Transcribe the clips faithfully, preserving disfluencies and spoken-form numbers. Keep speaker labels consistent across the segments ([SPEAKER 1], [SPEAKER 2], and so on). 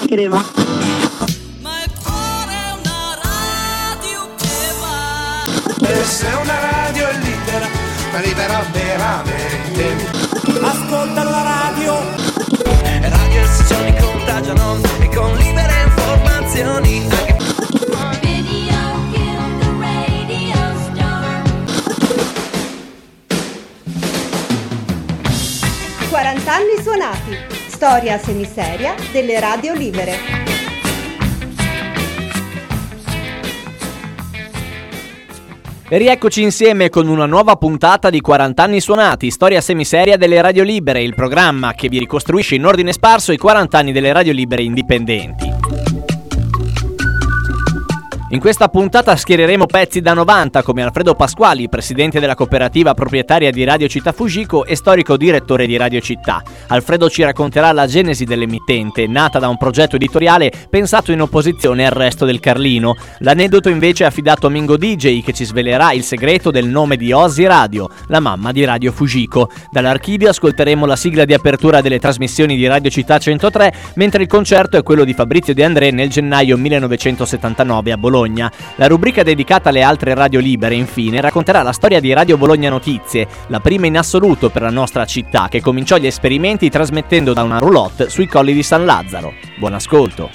[SPEAKER 1] crema.
[SPEAKER 2] Ma il cuore è una radio che va.
[SPEAKER 3] E se una radio è libera, ma libera veramente.
[SPEAKER 4] Ascolta la radio.
[SPEAKER 5] Radio e sociali contagiano e con libere informazioni anche
[SPEAKER 6] quaranta anni suonati, storia semiseria delle radio libere.
[SPEAKER 7] E rieccoci insieme con una nuova puntata di quaranta anni suonati, storia semiseria delle radio libere, il programma che vi ricostruisce in ordine sparso i quaranta anni delle radio libere indipendenti. In questa puntata schiereremo pezzi da novanta come Alfredo Pasquali, presidente della cooperativa proprietaria di Radio Città Fujiko e storico direttore di Radio Città. Alfredo ci racconterà la genesi dell'emittente, nata da un progetto editoriale pensato in opposizione al resto del Carlino. L'aneddoto invece è affidato a Mingo D J, che ci svelerà il segreto del nome di Ozzy Radio, la mamma di Radio Fujiko. Dall'archivio ascolteremo la sigla di apertura delle trasmissioni di Radio Città centotré, mentre il concerto è quello di Fabrizio De André nel gennaio millenovecentosettantanove a Bologna. La rubrica dedicata alle altre radio libere, infine, racconterà la storia di Radio Bologna Notizie, la prima in assoluto per la nostra città, che cominciò gli esperimenti trasmettendo da una roulotte sui colli di San Lazzaro. Buon ascolto!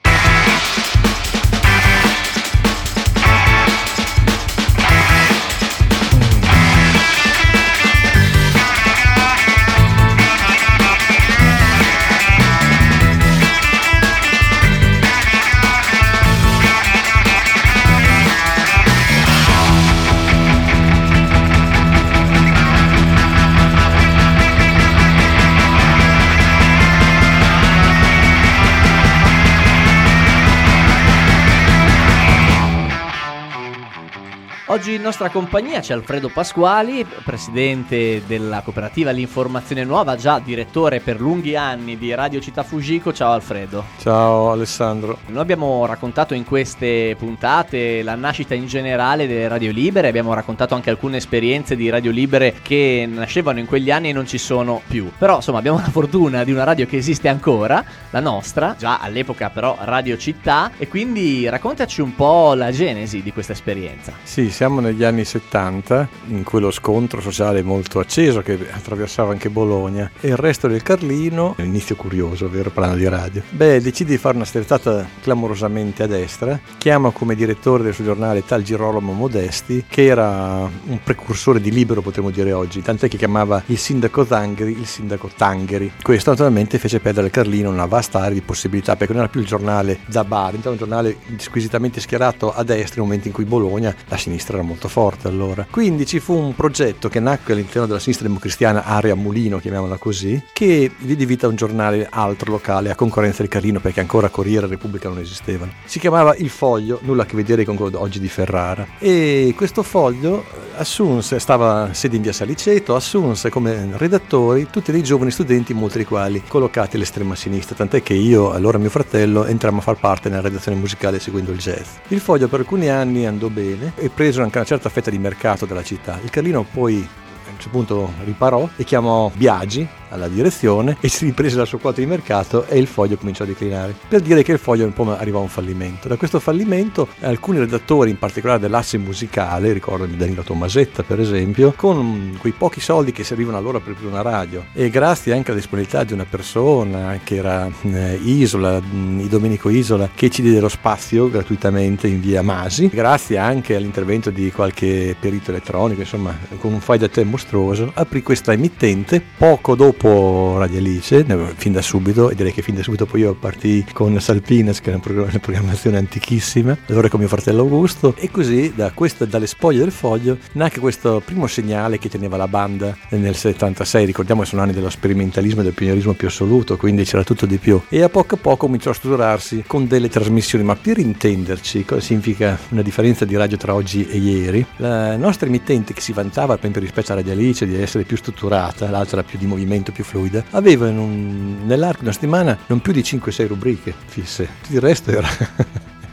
[SPEAKER 7] Oggi in nostra compagnia c'è Alfredo Pasquali, presidente della cooperativa L'Informazione Nuova, già direttore per lunghi anni di Radio Città Fujiko. Ciao Alfredo.
[SPEAKER 8] Ciao Alessandro.
[SPEAKER 7] Noi abbiamo raccontato in queste puntate la nascita in generale delle radio libere, abbiamo raccontato anche alcune esperienze di radio libere che nascevano in quegli anni e non ci sono più. Però insomma abbiamo la fortuna di una radio che esiste ancora, la nostra, già all'epoca però Radio Città, e quindi raccontaci un po' la genesi di questa esperienza.
[SPEAKER 8] Sì, siamo negli anni settanta, in quello scontro sociale molto acceso che attraversava anche Bologna e il resto del Carlino, inizio curioso, vero, parlando di radio, beh, decide di fare una sterzata clamorosamente a destra, chiama come direttore del suo giornale tal Girolamo Modesti, che era un precursore di Libero, potremmo dire oggi, tant'è che chiamava il sindaco Tangheri il sindaco Tangheri. Questo naturalmente fece perdere al Carlino una vasta area di possibilità, perché non era più il giornale da bar, era un giornale squisitamente schierato a destra, in un momento in cui Bologna, la sinistra era molto forte allora. Quindi ci fu un progetto che nacque all'interno della sinistra democristiana, Area Mulino, chiamiamola così, che diede vita a un giornale altro locale a concorrenza del Carlino, perché ancora Corriere e Repubblica non esistevano. Si chiamava Il Foglio, nulla a che vedere con quello oggi di Ferrara, e questo Foglio assunse, stava sede in via Saliceto, assunse come redattori tutti dei giovani studenti, molti dei quali collocati all'estrema sinistra, tant'è che io, allora mio fratello, entrammo a far parte nella redazione musicale seguendo il jazz. Il Foglio per alcuni anni andò bene e preso anche una certa fetta di mercato della città. Il Carlino poi a un certo punto riparò e chiamò Biagi alla direzione e si riprese la sua quota di mercato e il Foglio cominciò a declinare, per dire che il Foglio un po' arrivò a un fallimento. Da questo fallimento alcuni redattori, in particolare dell'asse musicale, ricordo di Danilo Tomasetta per esempio, con quei pochi soldi che servivano allora per aprire una radio e grazie anche alla disponibilità di una persona che era eh, Isola, mh, Domenico Isola, che ci diede lo spazio gratuitamente in via Masi, grazie anche all'intervento di qualche perito elettronico, insomma con un fai da te mostruoso, aprì questa emittente poco dopo Radio Alice, fin da subito, e direi che fin da subito poi io partii con Salpines, che è una programmazione antichissima, allora con mio fratello Augusto, e così da questo, dalle spoglie del Foglio nacque questo primo segnale che teneva la banda nel settantasei. Ricordiamo che sono anni dello sperimentalismo e del pionierismo più assoluto, quindi c'era tutto di più, e a poco a poco cominciò a strutturarsi con delle trasmissioni. Ma per intenderci cosa significa una differenza di radio tra oggi e ieri, la nostra emittente, che si vantava per esempio rispetto a Radio Alice di essere più strutturata, l'altra era più di movimento, più fluida, aveva in un, nell'arco di una settimana non più di cinque sei rubriche fisse, tutto il resto era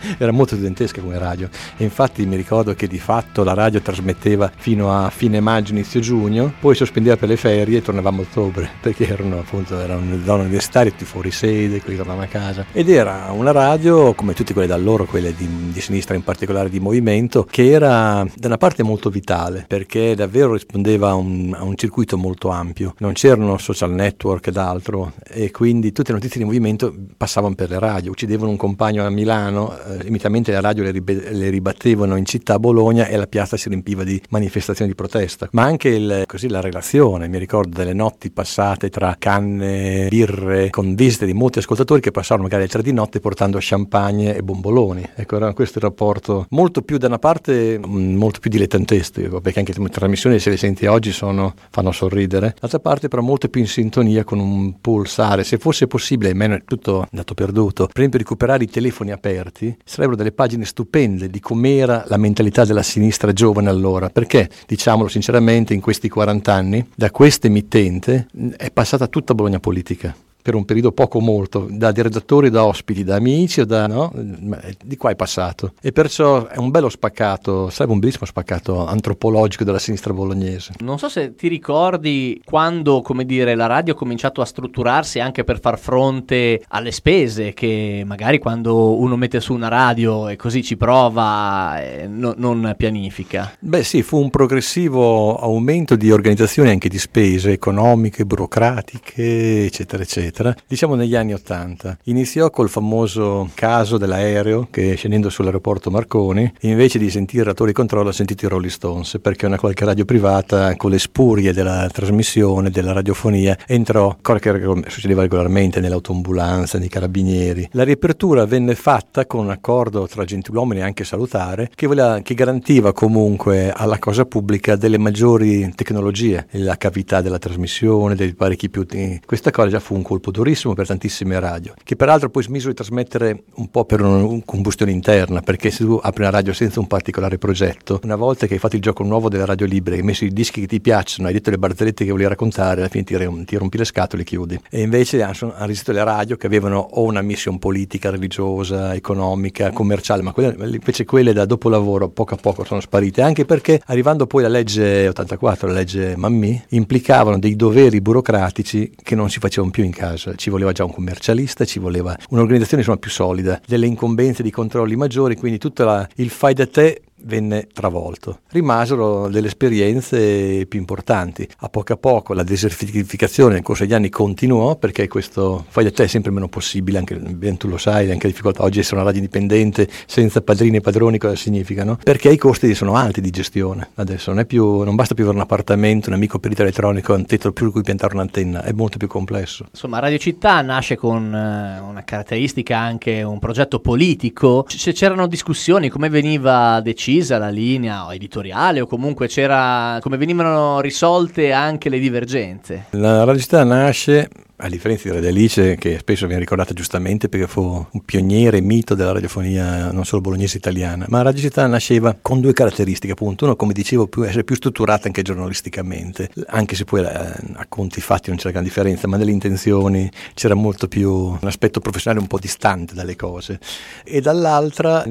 [SPEAKER 8] era molto studentesca come radio, e infatti mi ricordo che di fatto la radio trasmetteva fino a fine maggio, inizio giugno, poi sospendeva per le ferie e tornavamo a ottobre, perché erano appunto erano le zone universitarie, tutti fuori sede, quelli tornavano a casa, ed era una radio come tutte quelle da allora, quelle di, di sinistra, in particolare di movimento, che era da una parte molto vitale, perché davvero rispondeva a un, a un circuito molto ampio, non c'erano social network ed altro, e quindi tutte le notizie di movimento passavano per le radio. Uccidevano un compagno a Milano, eh, immediatamente le radio le, ribe- le ribattevano in città, a Bologna, e la piazza si riempiva di manifestazioni di protesta, ma anche il, così la relazione, mi ricordo delle notti passate tra canne, birre, con visite di molti ascoltatori che passavano magari alle tre di notte portando champagne e bomboloni. Ecco, era questo il rapporto molto più, da una parte mh, molto più dilettantesto, perché anche le trasmissioni, se le senti oggi, sono, fanno sorridere, d'altra parte però molto più in sintonia con un pulsare. Se fosse possibile, almeno è tutto andato perduto, per esempio recuperare i telefoni aperti, sarebbero delle pagine stupende di com'era la mentalità della sinistra giovane allora, perché, diciamolo sinceramente, in questi quaranta anni da questa emittente è passata tutta Bologna Politica, per un periodo poco molto, da redattori, da ospiti, da amici, o da, no? Di qua è passato, e perciò è un bello spaccato, sarebbe un bellissimo spaccato antropologico della sinistra bolognese.
[SPEAKER 7] Non so se ti ricordi quando, come dire, la radio ha cominciato a strutturarsi anche per far fronte alle spese che magari quando uno mette su una radio e così ci prova eh, no, non pianifica.
[SPEAKER 8] Beh sì, fu un progressivo aumento di organizzazione, anche di spese economiche, burocratiche, eccetera eccetera. Diciamo negli anni ottanta iniziò col famoso caso dell'aereo che, scendendo sull'aeroporto Marconi, invece di sentire Rattori Controllo ha sentito i Rolling Stones, perché una qualche radio privata, con le spurie della trasmissione, della radiofonia, entrò, cosa che succedeva regolarmente nell'autoambulanza, nei carabinieri. La riapertura venne fatta con un accordo tra gentiluomini anche salutare, che, voleva, che garantiva comunque alla cosa pubblica delle maggiori tecnologie, la cavità della trasmissione, dei parecchi più. Questa cosa già fu un colpo durissimo per tantissime radio, che peraltro poi smisero di trasmettere un po' per una un combustione interna, perché se tu apri una radio senza un particolare progetto, una volta che hai fatto il gioco nuovo delle radio libere, hai messo i dischi che ti piacciono, hai detto le barzellette che volevi raccontare, alla fine ti, ti rompi le scatole e chiudi. E invece hanno resistito le radio che avevano o una mission politica, religiosa, economica, commerciale, ma quelle, invece quelle da dopolavoro poco a poco sono sparite, anche perché arrivando poi alla legge ottantaquattro, la legge Mammì, implicavano dei doveri burocratici che non si facevano più in casa. Ci voleva già un commercialista, ci voleva un'organizzazione insomma più solida, delle incombenze di controlli maggiori, quindi tutto la, il fai da te venne travolto. Rimasero delle esperienze più importanti. A poco a poco la desertificazione nel corso degli anni continuò, perché questo fai da te è sempre meno possibile, anche ben tu lo sai, anche la difficoltà oggi essere una radio indipendente senza padrini e padroni cosa significa, no? Perché i costi sono alti di gestione. Adesso non è più, non basta più avere un appartamento, un amico perito elettronico, un tetto più cui piantare un'antenna, è molto più complesso.
[SPEAKER 7] Insomma, Radio Città nasce con eh, una caratteristica, anche un progetto politico. C- c'erano discussioni, come veniva deciso la linea editoriale, o comunque c'era, come venivano risolte anche le divergenze?
[SPEAKER 8] La Radio Città nasce, a differenza di Radio Alice, che spesso viene ricordata giustamente perché fu un pioniere, mito della radiofonia non solo bolognese, italiana, ma Radio Città nasceva con due caratteristiche, appunto. Uno, come dicevo, più, essere più strutturata anche giornalisticamente, anche se poi eh, a conti fatti non c'era gran differenza, ma nelle intenzioni c'era molto più un aspetto professionale un po' distante dalle cose. E dall'altra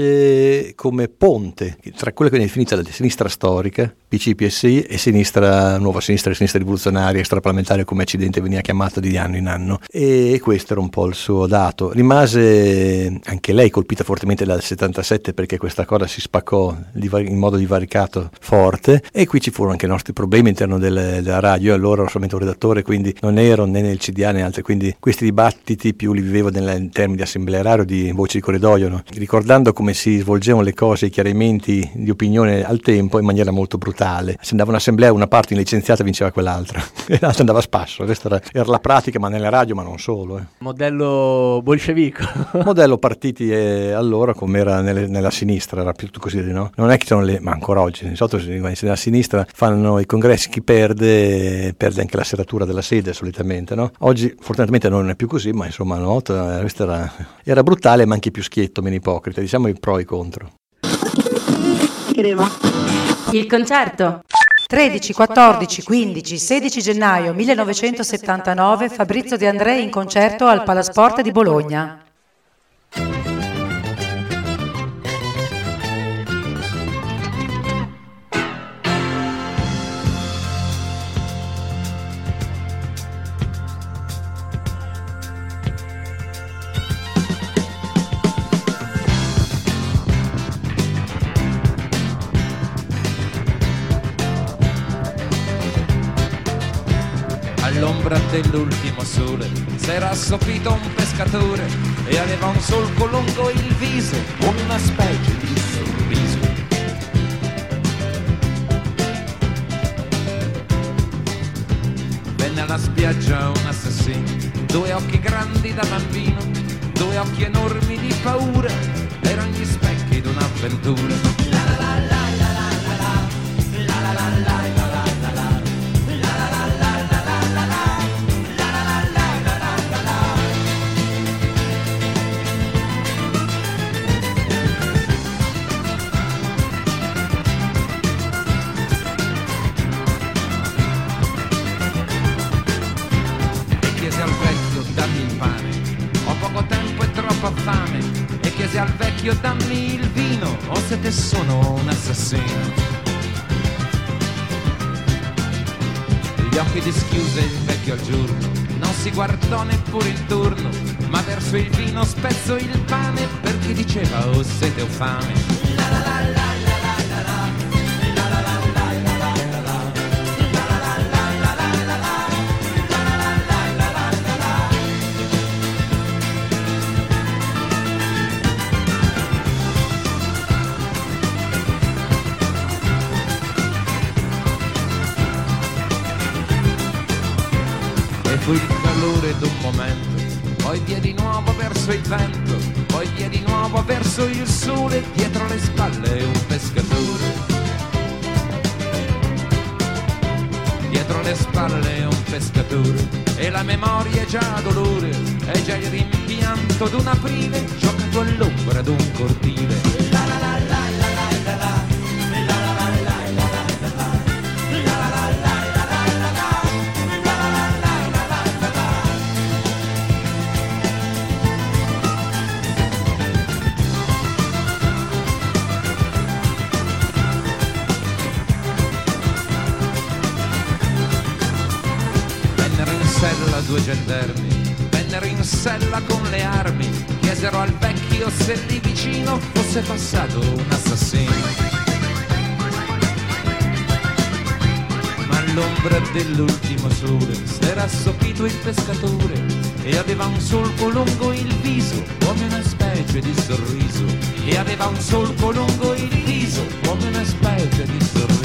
[SPEAKER 8] nasce come ponte tra quella che viene definita la sinistra storica, P C P S I, e sinistra, nuova sinistra, sinistra rivoluzionaria, extraparlamentare, come Accidente veniva chiamato di anno in anno, e questo era un po' il suo dato. Rimase anche lei colpita fortemente dal settantasette, perché questa cosa si spaccò in modo divaricato forte, e qui ci furono anche i nostri problemi all'interno delle, della radio. Io allora ero solamente un redattore, quindi non ero né nel C D A né altri, quindi questi dibattiti più li vivevo in termini di assemblea radio, di voci di corridoio, no? Ricordando come si svolgevano le cose, i chiarimenti di opinione al tempo in maniera molto brutale. Se andava un'assemblea, una parte licenziata vinceva quell'altra e l'altra andava a spasso. Questa era, era la pratica, ma nella radio, ma non solo. Eh.
[SPEAKER 7] Modello bolscevico.
[SPEAKER 8] Modello partiti eh, allora come era nelle, nella sinistra, era più così, no? Non è che sono le, ma ancora oggi, di solito nella sinistra fanno i congressi, chi perde perde anche la serratura della sede solitamente, no? Oggi fortunatamente non è più così, ma insomma no, questo era, era brutale, ma anche più schietto, meno ipocrita, diciamo i pro e i contro.
[SPEAKER 1] Il concerto.
[SPEAKER 9] tredici, quattordici, quindici, sedici gennaio millenovecentosettantanove Fabrizio De André in concerto al Palasport di Bologna.
[SPEAKER 10] all'ombra dell'ultimo sole s'era assopito un pescatore e aveva un solco lungo il viso come una specie di sorriso. Venne alla spiaggia un assassino, due occhi grandi da bambino, due occhi enormi di paura, erano gli specchi d'un'avventura. E chiese al vecchio dammi il vino o se te sono un assassino. Gli occhi dischiuse il vecchio al giorno, non si guardò neppure intorno, ma verso il vino spezzò il pane perché diceva o sete o fame. Fu il calore d'un momento, poi via di nuovo verso il vento, poi via di nuovo verso il sole, dietro le spalle un pescatore. Dietro le spalle un pescatore, e la memoria è già dolore, è già il rimpianto d'un aprile, giocato all'ombra d'un cortile. Due gendarmi vennero in sella con le armi, chiesero al vecchio se lì vicino fosse passato un assassino. Ma all'ombra dell'ultimo sole s'era assopito il pescatore e aveva un solco lungo il viso come una specie di sorriso, e aveva un solco lungo il viso come una specie di sorriso.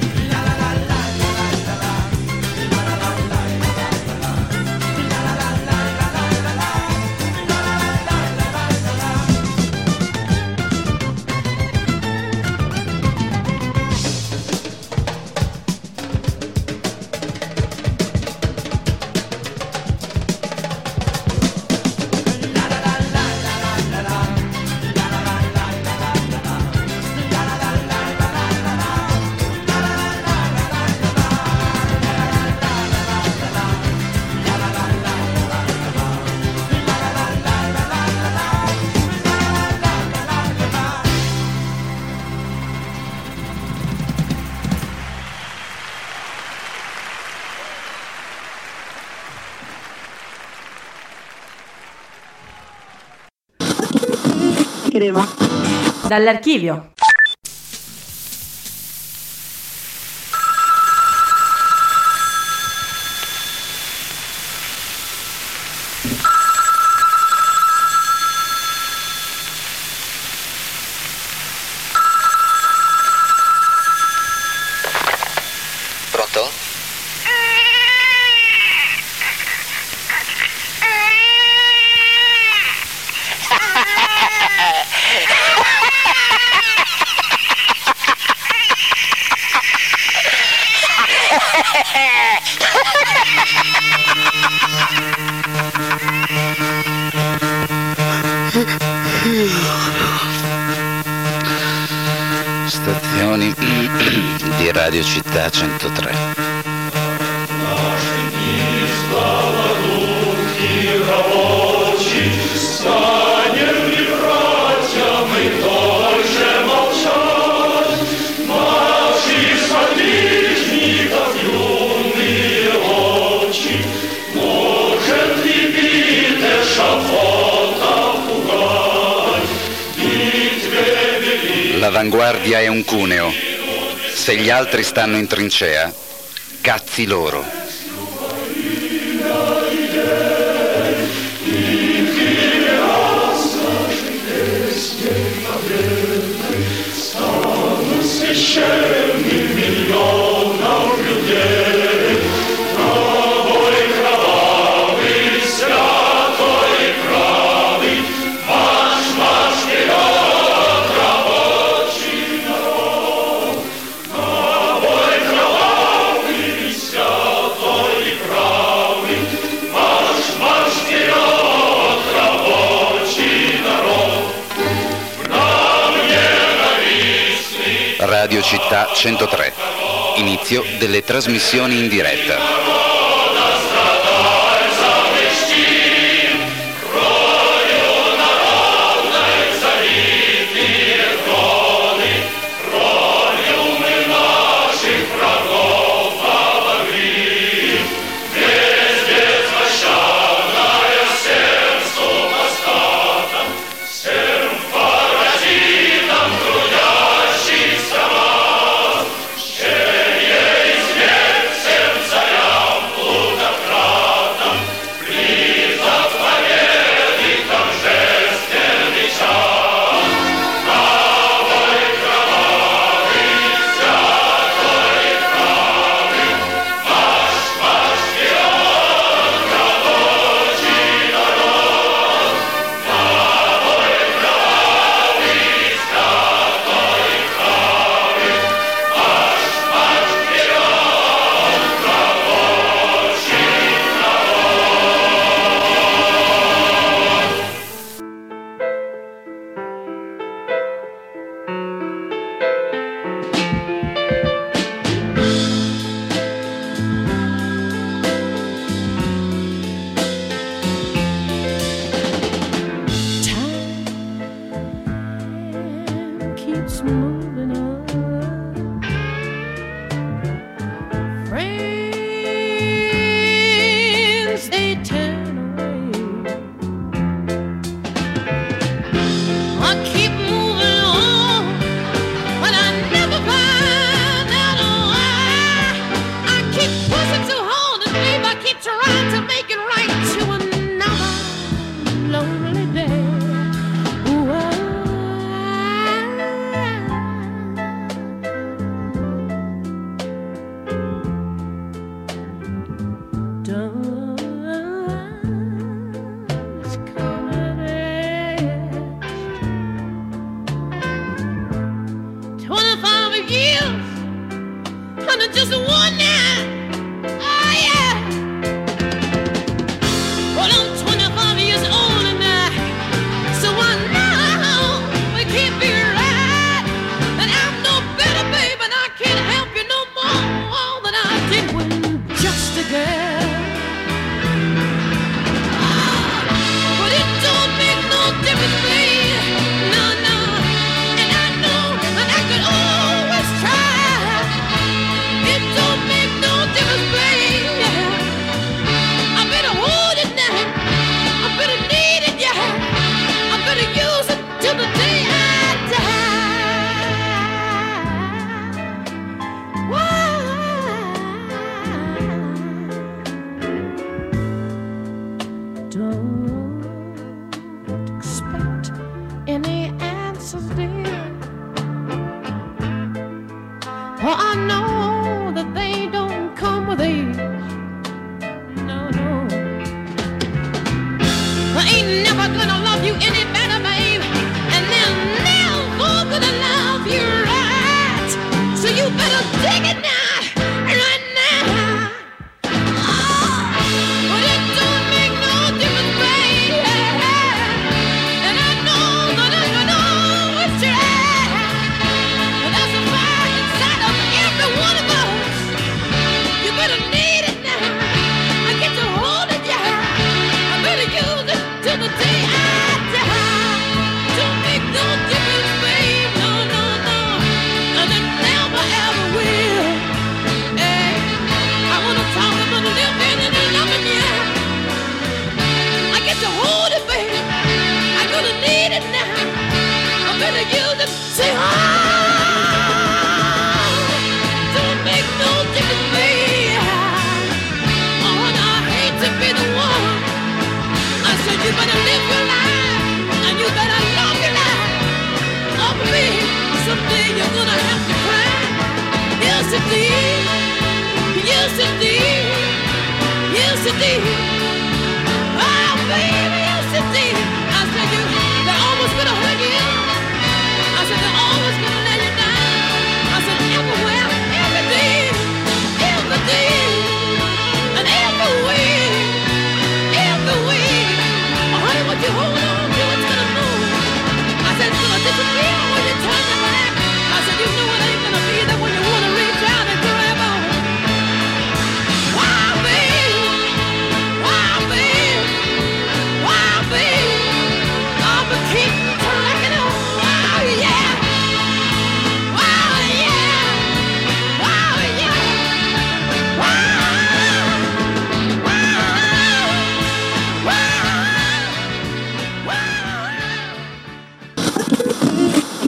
[SPEAKER 1] Dall'archivio.
[SPEAKER 11] Pronto? Stazioni di Radio Città centotré. L'avanguardia è un cuneo. Se gli altri stanno in trincea, cazzi loro. Città centotré. Inizio delle trasmissioni in diretta.
[SPEAKER 12] Disappear when you turn your back. I said, you know it ain't gonna be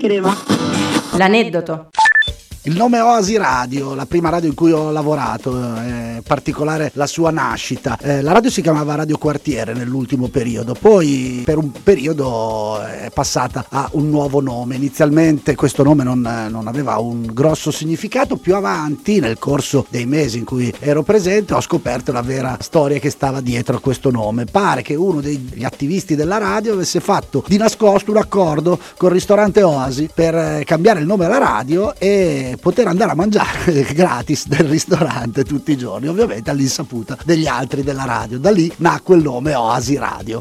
[SPEAKER 1] L'aneddoto.
[SPEAKER 12] Il nome Oasi Radio, la prima radio in cui ho lavorato, è particolare la sua nascita. Eh, la radio si chiamava Radio Quartiere nell'ultimo periodo, poi per un periodo è passata a un nuovo nome. Inizialmente questo nome non, non aveva un grosso significato, più avanti nel corso dei mesi in cui ero presente ho scoperto la vera storia che stava dietro a questo nome. Pare che uno degli attivisti della radio avesse fatto di nascosto un accordo col ristorante Oasi per cambiare il nome alla radio e poter andare a mangiare gratis del ristorante tutti i giorni, ovviamente all'insaputa degli altri della radio. Da lì nacque il nome Oasi Radio.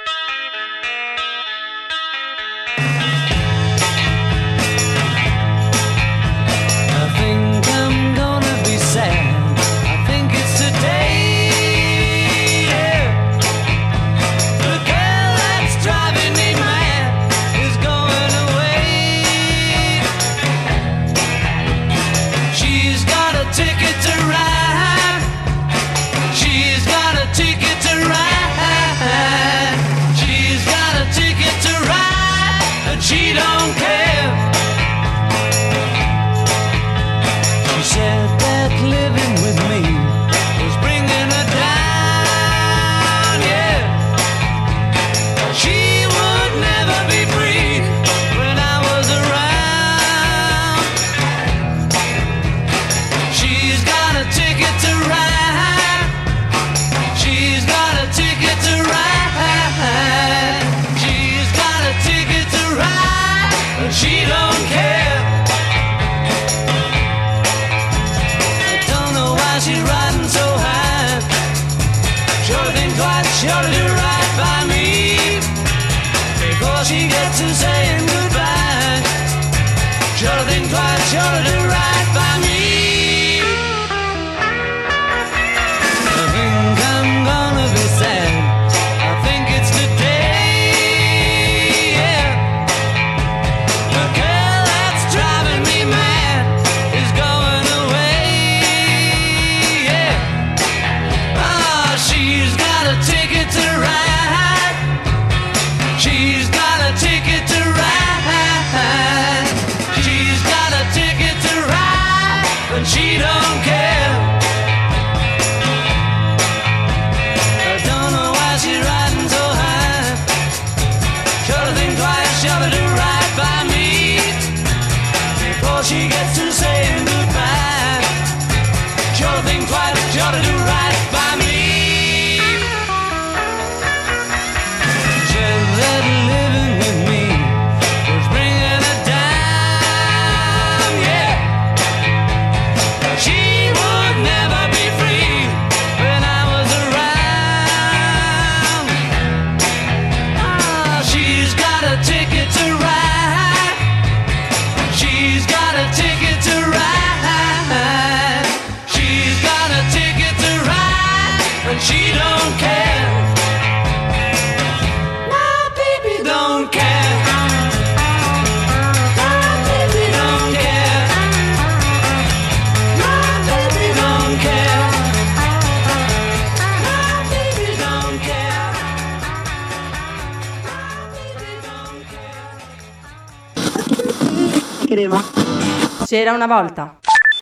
[SPEAKER 1] C'era una volta.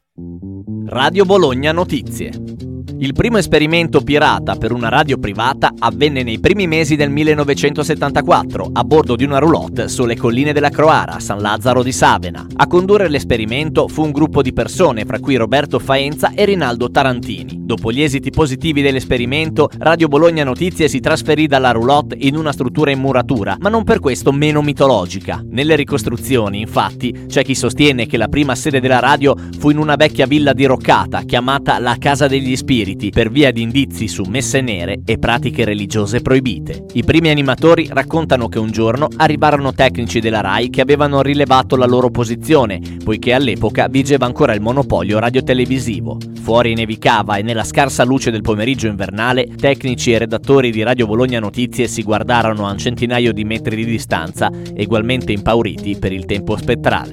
[SPEAKER 7] Radio Bologna Notizie. Il primo esperimento pirata per una radio privata avvenne nei primi mesi del millenovecentosettantaquattro a bordo di una roulotte sulle colline della Croara, San Lazzaro di Savena. A condurre l'esperimento fu un gruppo di persone, fra cui Roberto Faenza e Rinaldo Tarantini. Dopo gli esiti positivi dell'esperimento, Radio Bologna Notizie si trasferì dalla roulotte in una struttura in muratura, ma non per questo meno mitologica. Nelle ricostruzioni, infatti, c'è chi sostiene che la prima sede della radio fu in una vecchia villa diroccata chiamata la Casa degli Spiriti, per via di indizi su messe nere e pratiche religiose proibite. I primi animatori raccontano che un giorno arrivarono tecnici della Rai che avevano rilevato la loro posizione, poiché all'epoca vigeva ancora il monopolio radiotelevisivo. Fuori nevicava e nella scarsa luce del pomeriggio invernale, tecnici e redattori di Radio Bologna Notizie si guardarono a un centinaio di metri di distanza, egualmente impauriti per il tempo spettrale.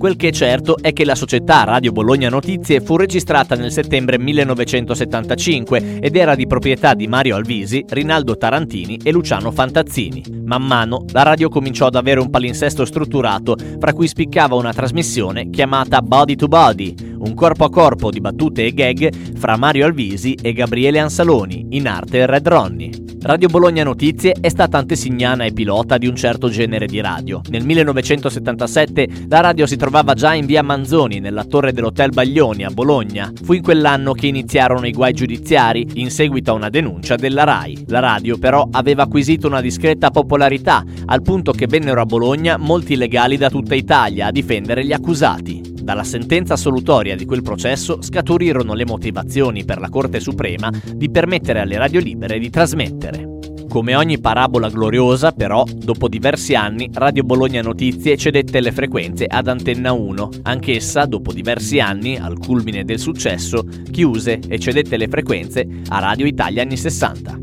[SPEAKER 7] Quel che è certo è che la società Radio Bologna Notizie fu registrata nel settembre millenovecentosettantacinque ed era di proprietà di Mario Alvisi, Rinaldo Tarantini e Luciano Fantazzini. Man mano la radio cominciò ad avere un palinsesto strutturato, fra cui spiccava una trasmissione chiamata Body to Body, un corpo a corpo di battute e gag fra Mario Alvisi e Gabriele Ansaloni, in arte Red Ronnie. Radio Bologna Notizie è stata antesignana e pilota di un certo genere di radio. Nel millenovecentosettantasette la radio si trovava già in via Manzoni, nella torre dell'Hotel Baglioni a Bologna. Fu in quell'anno che iniziarono i guai giudiziari in seguito a una denuncia della RAI. La radio però aveva acquisito una discreta popolarità, al punto che vennero a Bologna molti legali da tutta Italia a difendere gli accusati. Dalla sentenza assolutoria di quel processo scaturirono le motivazioni per la Corte Suprema di permettere alle radio libere di trasmettere. Come ogni parabola gloriosa, però, dopo diversi anni Radio Bologna Notizie cedette le frequenze ad Antenna uno. Anch'essa, dopo diversi anni, al culmine del successo, chiuse e cedette le frequenze a Radio Italia anni sessanta.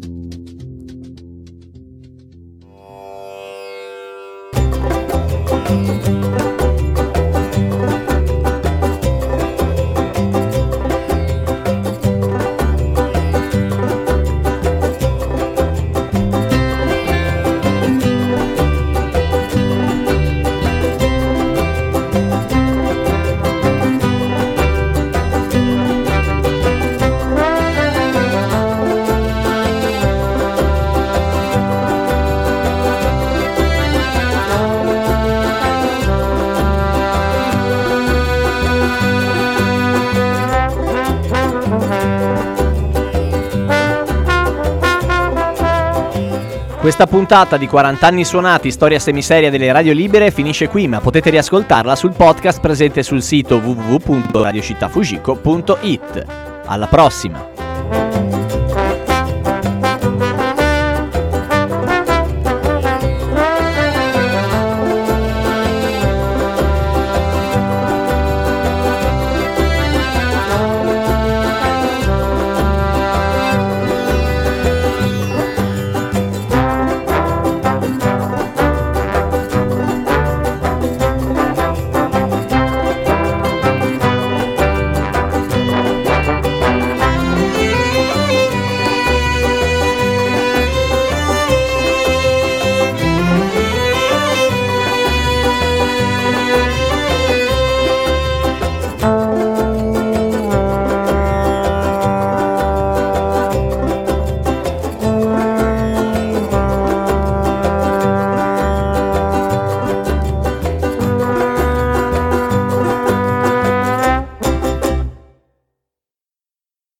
[SPEAKER 7] Questa puntata di quaranta anni suonati, storia semiseria delle radio libere, finisce qui, ma potete riascoltarla sul podcast presente sul sito w w w punto radio città fugico punto it. Alla prossima!